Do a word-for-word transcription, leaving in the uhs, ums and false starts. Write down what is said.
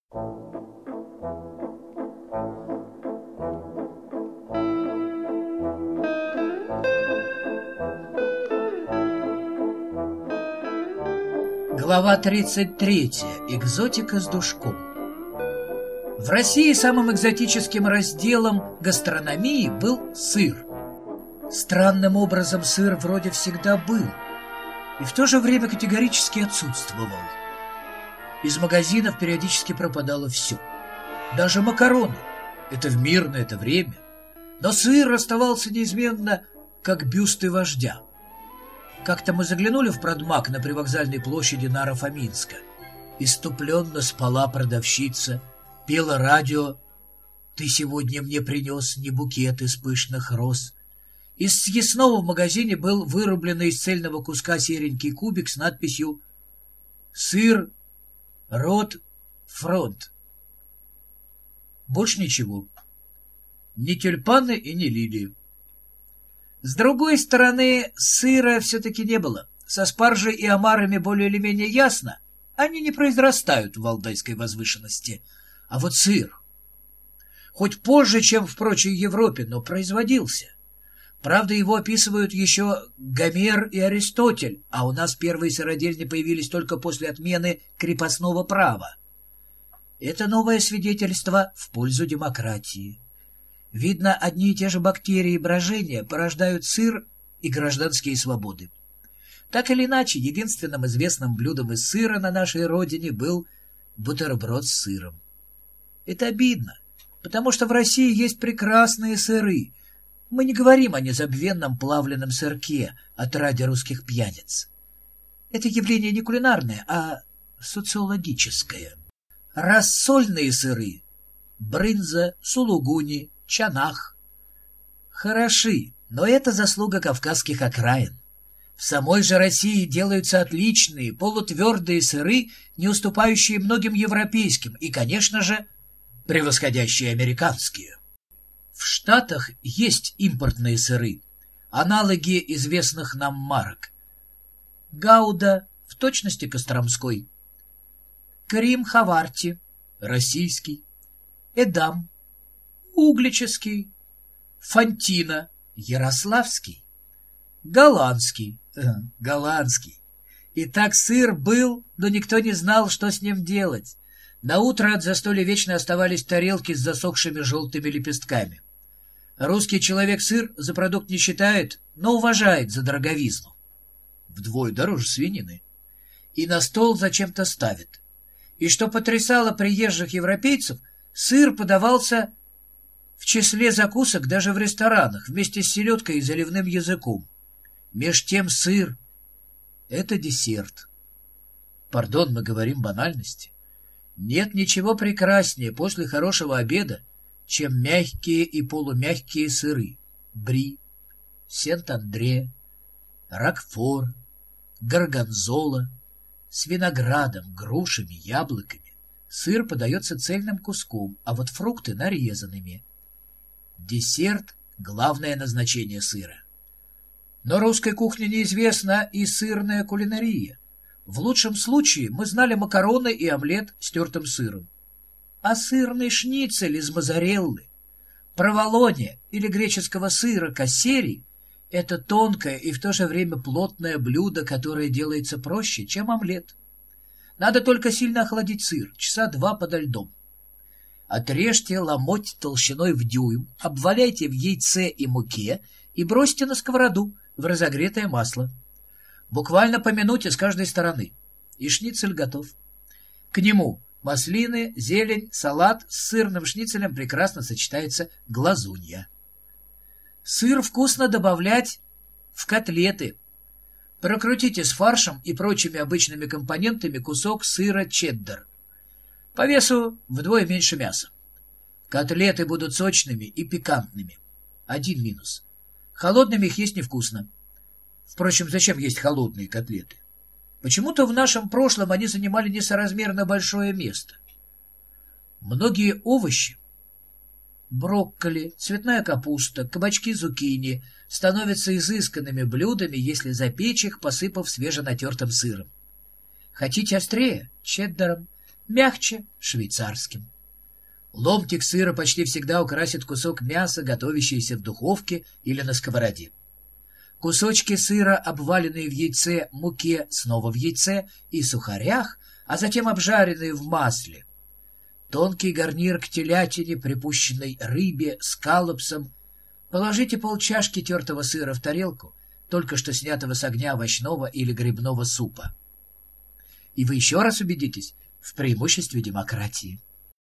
Глава тридцать третья. Экзотика с душком. В России самым экзотическим разделом гастрономии был сыр. Странным образом сыр вроде всегда был, и в то же время категорически отсутствовал. Из магазинов периодически пропадало все. Даже макароны. Это в мирное это время. Но сыр оставался неизменно, как бюсты вождя. Как-то мы заглянули в продмаг на привокзальной площади Наро-Фоминска. Иступленно спала продавщица, пела радио «Ты сегодня мне принес не букет из пышных роз». Из съестного в магазине был вырубленный из цельного куска серенький кубик с надписью «Сыр, рот, фронт». Больше ничего. Ни тюльпаны и ни лилии. С другой стороны, сыра все-таки не было. Со спаржей и омарами более или менее ясно. Они не произрастают в валдайской возвышенности. А вот сыр, хоть позже, чем в прочей Европе, но производился. Правда, его описывают еще Гомер и Аристотель, а у нас первые сыродельни появились только после отмены крепостного права. Это новое свидетельство в пользу демократии. Видно, одни и те же бактерии и брожения порождают сыр и гражданские свободы. Так или иначе, единственным известным блюдом из сыра на нашей родине был бутерброд с сыром. Это обидно, потому что в России есть прекрасные сыры. Мы не говорим о незабвенном плавленном сырке, отраде русских пьяниц. Это явление не кулинарное, а социологическое. Рассольные сыры — брынза, сулугуни, чанах — хороши, но это заслуга кавказских окраин. В самой же России делаются отличные полутвердые сыры, не уступающие многим европейским и, конечно же, превосходящие американские. В Штатах есть импортные сыры, аналоги известных нам марок. Гауда, в точности Костромской. Крим-Хаварти, российский. Эдам, углический. Фантина, ярославский. Голландский, э, голландский. Итак, сыр был, но никто не знал, что с ним делать. Наутро от застолья вечно оставались тарелки с засохшими желтыми лепестками. Русский человек сыр за продукт не считает, но уважает за дороговизну. Вдвое дороже свинины. И на стол зачем-то ставит. И что потрясало приезжих европейцев, сыр подавался в числе закусок даже в ресторанах, вместе с селедкой и заливным языком. Меж тем сыр — это десерт. Пардон, мы говорим банальности. Нет ничего прекраснее после хорошего обеда, чем мягкие и полумягкие сыры. Бри, Сент-Андре, Рокфор, Горгонзола. С виноградом, грушами, яблоками. Сыр подается цельным куском, а вот фрукты нарезанными. Десерт — главное назначение сыра. Но русской кухне неизвестна и сырная кулинария. В лучшем случае мы знали макароны и омлет с тертым сыром. А сырный шницель из моцареллы, проволоне или греческого сыра кассери — это тонкое и в то же время плотное блюдо, которое делается проще, чем омлет. Надо только сильно охладить сыр, часа два подо льдом. Отрежьте ломоть толщиной в дюйм, обваляйте в яйце и муке и бросьте на сковороду в разогретое масло. Буквально по минуте с каждой стороны, и шницель готов. К нему маслины, зелень, салат. С сырным шницелем прекрасно сочетается глазунья. Сыр вкусно добавлять в котлеты. Прокрутите с фаршем и прочими обычными компонентами кусок сыра чеддер. По весу вдвое меньше мяса. Котлеты будут сочными и пикантными. Один минус. Холодными их есть невкусно. Впрочем, зачем есть холодные котлеты? Почему-то в нашем прошлом они занимали несоразмерно большое место. Многие овощи — брокколи, цветная капуста, кабачки, зукини — становятся изысканными блюдами, если запечь их, посыпав свеженатертым сыром. Хотите острее — чеддером. мягче — швейцарским. Ломтик сыра почти всегда украсит кусок мяса, готовящийся в духовке или на сковороде. Кусочки сыра, обваленные в яйце, муке, снова в яйце и сухарях, а затем обжаренные в масле. Тонкий гарнир к телятине, припущенной рыбе, скаллопсам. Положите полчашки тертого сыра в тарелку, только что снятого с огня овощного или грибного супа. И вы еще раз убедитесь в преимуществе демократии.